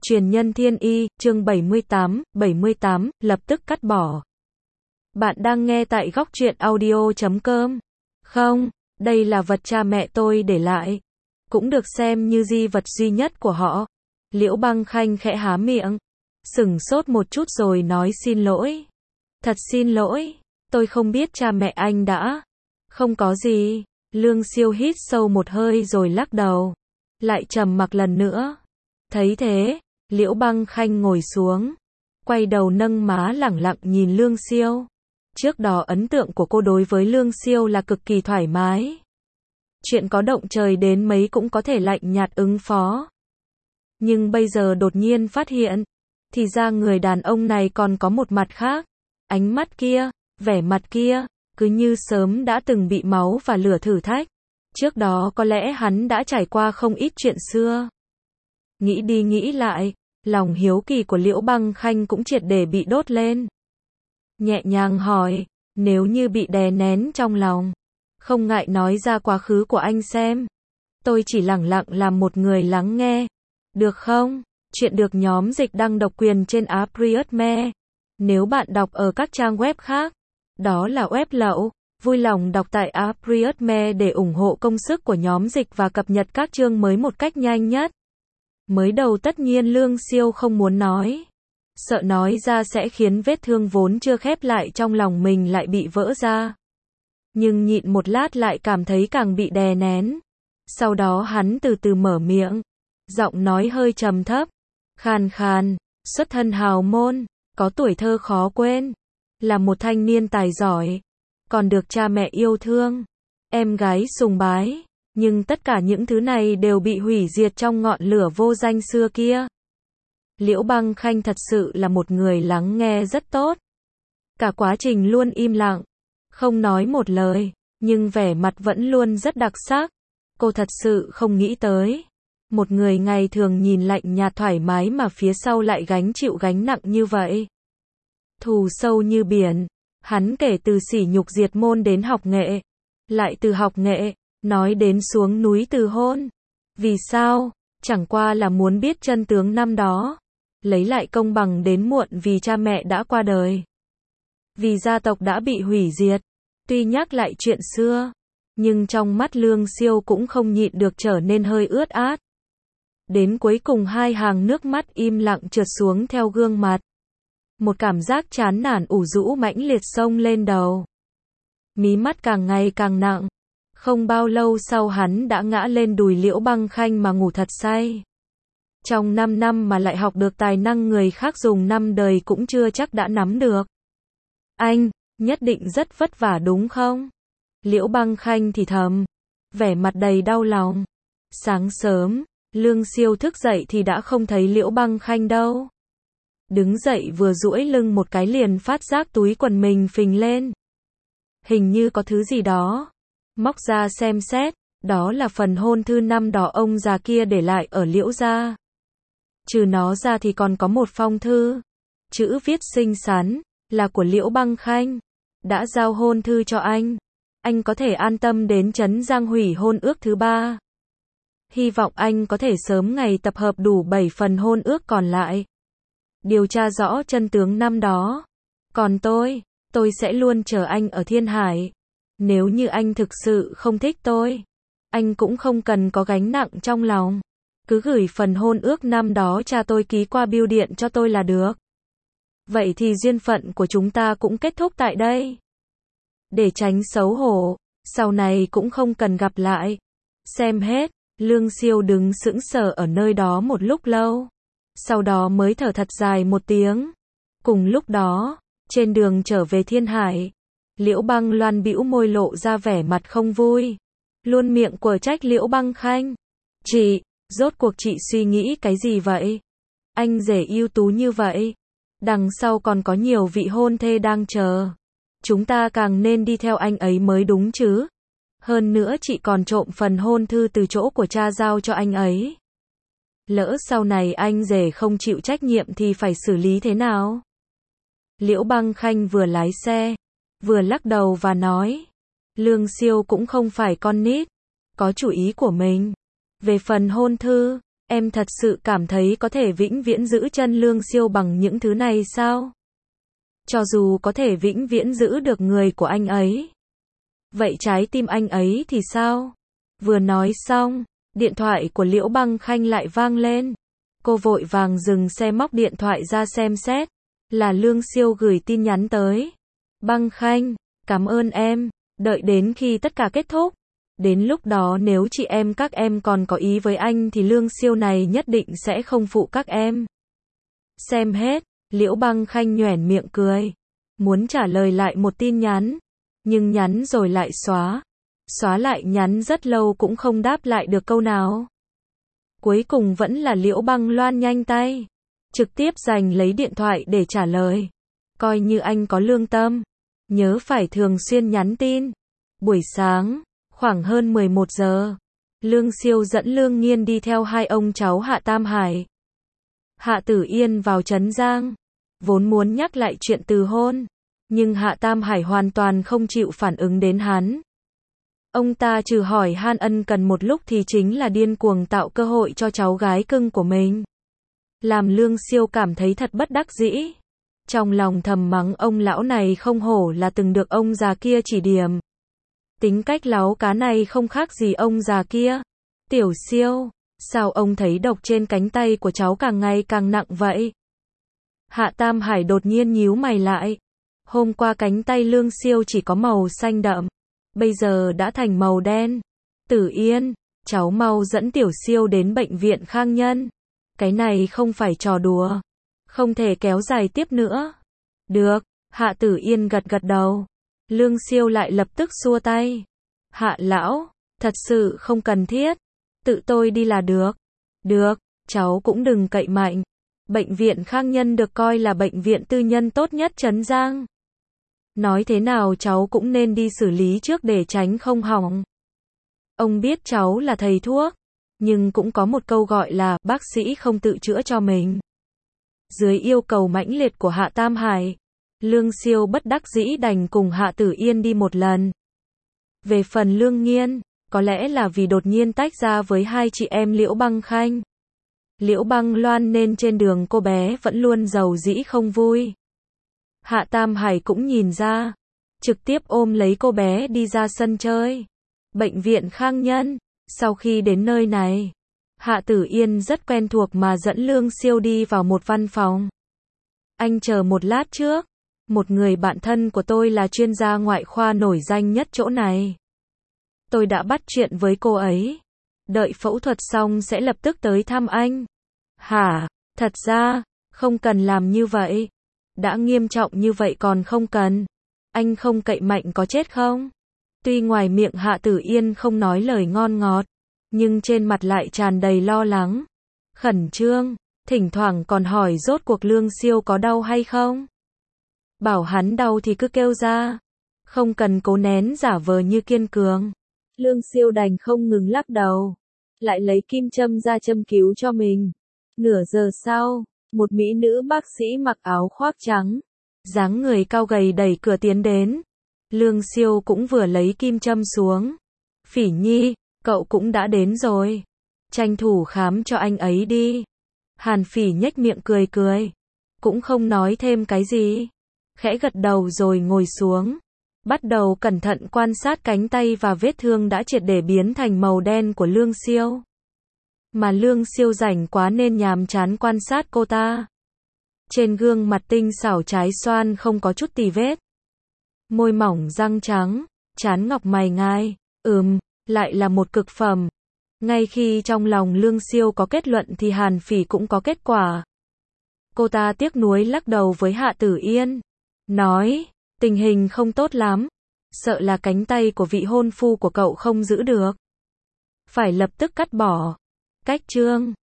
Truyền nhân thiên y, chương 78, lập tức cắt bỏ. Bạn đang nghe tại góc truyện audio.com. Không, đây là vật cha mẹ tôi để lại. Cũng được xem như di vật duy nhất của họ. Liễu Băng Khanh khẽ há miệng. Sửng sốt một chút rồi nói xin lỗi. Thật xin lỗi, tôi không biết cha mẹ anh đã. Không có gì. Lương Siêu hít sâu một hơi rồi lắc đầu. Lại trầm mặc lần nữa. Thấy thế, Liễu Băng Khanh ngồi xuống, quay đầu nâng má lẳng lặng nhìn Lương Siêu. Trước đó ấn tượng của cô đối với Lương Siêu là cực kỳ thoải mái. Chuyện có động trời đến mấy cũng có thể lạnh nhạt ứng phó. Nhưng bây giờ đột nhiên phát hiện, thì ra người đàn ông này còn có một mặt khác. Ánh mắt kia, vẻ mặt kia, cứ như sớm đã từng bị máu và lửa thử thách. Trước đó có lẽ hắn đã trải qua không ít chuyện xưa. Nghĩ đi nghĩ lại, lòng hiếu kỳ của Liễu Băng Khanh cũng triệt để bị đốt lên. Nhẹ nhàng hỏi, nếu như bị đè nén trong lòng, không ngại nói ra quá khứ của anh xem. Tôi chỉ lẳng lặng làm một người lắng nghe. Được không? Chuyện được nhóm dịch đăng độc quyền trên Appriotme. Nếu bạn đọc ở các trang web khác, đó là web lậu. Vui lòng đọc tại Appriotme để ủng hộ công sức của nhóm dịch và cập nhật các chương mới một cách nhanh nhất. Mới đầu tất nhiên Lương Siêu không muốn nói. Sợ nói ra sẽ khiến vết thương vốn chưa khép lại trong lòng mình lại bị vỡ ra. Nhưng nhịn một lát lại cảm thấy càng bị đè nén. Sau đó hắn từ từ mở miệng. Giọng nói hơi trầm thấp. Khàn khàn, xuất thân hào môn, có tuổi thơ khó quên. Là một thanh niên tài giỏi. Còn được cha mẹ yêu thương. Em gái sùng bái. Nhưng tất cả những thứ này đều bị hủy diệt trong ngọn lửa vô danh xưa kia. Liễu Băng Khanh thật sự là một người lắng nghe rất tốt. Cả quá trình luôn im lặng, không nói một lời, nhưng vẻ mặt vẫn luôn rất đặc sắc. Cô thật sự không nghĩ tới. Một người ngày thường nhìn lạnh nhạt thoải mái mà phía sau lại gánh chịu gánh nặng như vậy. Thù sâu như biển, hắn kể từ sỉ nhục diệt môn đến học nghệ. Lại từ học nghệ, nói đến xuống núi từ hôn. Vì sao? Chẳng qua là muốn biết chân tướng năm đó. Lấy lại công bằng đến muộn vì cha mẹ đã qua đời. Vì gia tộc đã bị hủy diệt. Tuy nhắc lại chuyện xưa, nhưng trong mắt Lương Siêu cũng không nhịn được trở nên hơi ướt át. Đến cuối cùng hai hàng nước mắt im lặng trượt xuống theo gương mặt. Một cảm giác chán nản ủ rũ mãnh liệt xông lên đầu. Mí mắt càng ngày càng nặng. Không bao lâu sau hắn đã ngã lên đùi Liễu Băng Khanh mà ngủ thật say. Trong 5 năm mà lại học được tài năng người khác dùng 5 đời cũng chưa chắc đã nắm được. Anh, nhất định rất vất vả đúng không? Liễu Băng Khanh thì thầm, vẻ mặt đầy đau lòng. Sáng sớm, Lương Siêu thức dậy thì đã không thấy Liễu Băng Khanh đâu. Đứng dậy vừa duỗi lưng một cái liền phát giác túi quần mình phình lên. Hình như có thứ gì đó. Móc ra xem xét, đó là phần hôn thư năm đó ông già kia để lại ở Liễu gia. Trừ nó ra thì còn có một phong thư. Chữ viết xinh xắn, là của Liễu Băng Khanh. Đã giao hôn thư cho anh. Anh có thể an tâm đến trấn Giang hủy hôn ước thứ 3. Hy vọng anh có thể sớm ngày tập hợp đủ 7 phần hôn ước còn lại. Điều tra rõ chân tướng năm đó. Còn tôi sẽ luôn chờ anh ở Thiên Hải. Nếu như anh thực sự không thích tôi, anh cũng không cần có gánh nặng trong lòng. Cứ gửi phần hôn ước năm đó cha tôi ký qua bưu điện cho tôi là được. Vậy thì duyên phận của chúng ta cũng kết thúc tại đây. Để tránh xấu hổ, sau này cũng không cần gặp lại. Xem hết, Lương Siêu đứng sững sờ ở nơi đó một lúc lâu. Sau đó mới thở thật dài một tiếng. Cùng lúc đó, trên đường trở về Thiên Hải, Liễu Băng Loan bĩu môi lộ ra vẻ mặt không vui. Luôn miệng quở trách Liễu Băng Khanh. Chị, rốt cuộc chị suy nghĩ cái gì vậy? Anh rể ưu tú như vậy. Đằng sau còn có nhiều vị hôn thê đang chờ. Chúng ta càng nên đi theo anh ấy mới đúng chứ. Hơn nữa chị còn trộm phần hôn thư từ chỗ của cha giao cho anh ấy. Lỡ sau này anh rể không chịu trách nhiệm thì phải xử lý thế nào? Liễu Băng Khanh vừa lái xe, vừa lắc đầu và nói. Lương Siêu cũng không phải con nít. Có chủ ý của mình. Về phần hôn thư, Em thật sự cảm thấy có thể vĩnh viễn giữ chân Lương Siêu bằng những thứ này sao? Cho dù có thể vĩnh viễn giữ được người của anh ấy. Vậy trái tim anh ấy thì sao? Vừa nói xong, điện thoại của Liễu Băng Khanh lại vang lên. Cô vội vàng dừng xe móc điện thoại ra xem xét. Là Lương Siêu gửi tin nhắn tới. Băng Khanh, cảm ơn em. Đợi đến khi tất cả kết thúc. Đến lúc đó nếu chị em các em còn có ý với anh thì Lương Siêu này nhất định sẽ không phụ các em. Xem hết, Liễu Băng Khanh nhoẻn miệng cười. Muốn trả lời lại một tin nhắn. Nhưng nhắn rồi lại xóa. Xóa lại nhắn rất lâu cũng không đáp lại được câu nào. Cuối cùng vẫn là Liễu Băng Loan nhanh tay. Trực tiếp giành lấy điện thoại để trả lời. Coi như anh có lương tâm. Nhớ phải thường xuyên nhắn tin. Buổi sáng, khoảng hơn 11 giờ. Lương Siêu dẫn Lương Nghiên đi theo hai ông cháu Hạ Tam Hải. Hạ Tử Yên vào Trấn Giang. Vốn muốn nhắc lại chuyện từ hôn. Nhưng Hạ Tam Hải hoàn toàn không chịu phản ứng đến hắn. Ông ta trừ hỏi han ân cần một lúc thì chính là điên cuồng tạo cơ hội cho cháu gái cưng của mình. Làm Lương Siêu cảm thấy thật bất đắc dĩ. Trong lòng thầm mắng ông lão này không hổ là từng được ông già kia chỉ điểm. Tính cách láu cá này không khác gì ông già kia. Tiểu Siêu, sao ông thấy độc trên cánh tay của cháu càng ngày càng nặng vậy? Hạ Tam Hải đột nhiên nhíu mày lại. Hôm qua cánh tay Lương Siêu chỉ có màu xanh đậm. Bây giờ đã thành màu đen. Tử Yên, cháu mau dẫn Tiểu Siêu đến bệnh viện Khang Nhân. Cái này không phải trò đùa. Không thể kéo dài tiếp nữa. Được, Hạ Tử Yên gật gật đầu. Lương Siêu lại lập tức xua tay. Hạ lão, thật sự không cần thiết. Tự tôi đi là được. Được, cháu cũng đừng cậy mạnh. Bệnh viện Khang Nhân được coi là bệnh viện tư nhân tốt nhất Trấn Giang. Nói thế nào cháu cũng nên đi xử lý trước để tránh không hỏng. Ông biết cháu là thầy thuốc. Nhưng cũng có một câu gọi là bác sĩ không tự chữa cho mình. Dưới yêu cầu mãnh liệt của Hạ Tam Hải, Lương Siêu bất đắc dĩ đành cùng Hạ Tử Yên đi một lần. Về phần Lương Nghiên, có lẽ là vì đột nhiên tách ra với hai chị em Liễu Băng Khanh, Liễu Băng Loan nên trên đường cô bé vẫn luôn giàu dĩ không vui. Hạ Tam Hải cũng nhìn ra, trực tiếp ôm lấy cô bé đi ra sân chơi. Bệnh viện Khang Nhân, sau khi đến nơi này, Hạ Tử Yên rất quen thuộc mà dẫn Lương Siêu đi vào một văn phòng. Anh chờ một lát trước, một người bạn thân của tôi là chuyên gia ngoại khoa nổi danh nhất chỗ này. Tôi đã bắt chuyện với cô ấy. Đợi phẫu thuật xong sẽ lập tức tới thăm anh. Hả? Thật ra, không cần làm như vậy. Đã nghiêm trọng như vậy còn không cần. Anh không cậy mạnh có chết không? Tuy ngoài miệng Hạ Tử Yên không nói lời ngon ngọt, nhưng trên mặt lại tràn đầy lo lắng, khẩn trương, thỉnh thoảng còn hỏi rốt cuộc Lương Siêu có đau hay không. Bảo hắn đau thì cứ kêu ra, không cần cố nén giả vờ như kiên cường. Lương Siêu đành không ngừng lắc đầu, lại lấy kim châm ra châm cứu cho mình. Nửa giờ sau, một mỹ nữ bác sĩ mặc áo khoác trắng, dáng người cao gầy đẩy cửa tiến đến. Lương Siêu cũng vừa lấy kim châm xuống. Phỉ Nhi, cậu cũng đã đến rồi. Tranh thủ khám cho anh ấy đi. Hàn Phỉ nhếch miệng cười cười. Cũng không nói thêm cái gì. Khẽ gật đầu rồi ngồi xuống. Bắt đầu cẩn thận quan sát cánh tay và vết thương đã triệt để biến thành màu đen của Lương Siêu. Mà Lương Siêu rảnh quá nên nhàm chán quan sát cô ta. Trên gương mặt tinh xảo trái xoan không có chút tì vết. Môi mỏng răng trắng, trán ngọc mày ngai, lại là một cực phẩm. Ngay khi trong lòng Lương Siêu có kết luận thì Hàn Phỉ cũng có kết quả. Cô ta tiếc nuối lắc đầu với Hạ Tử Yên, nói, tình hình không tốt lắm, sợ là cánh tay của vị hôn phu của cậu không giữ được. Phải lập tức cắt bỏ. Cách chương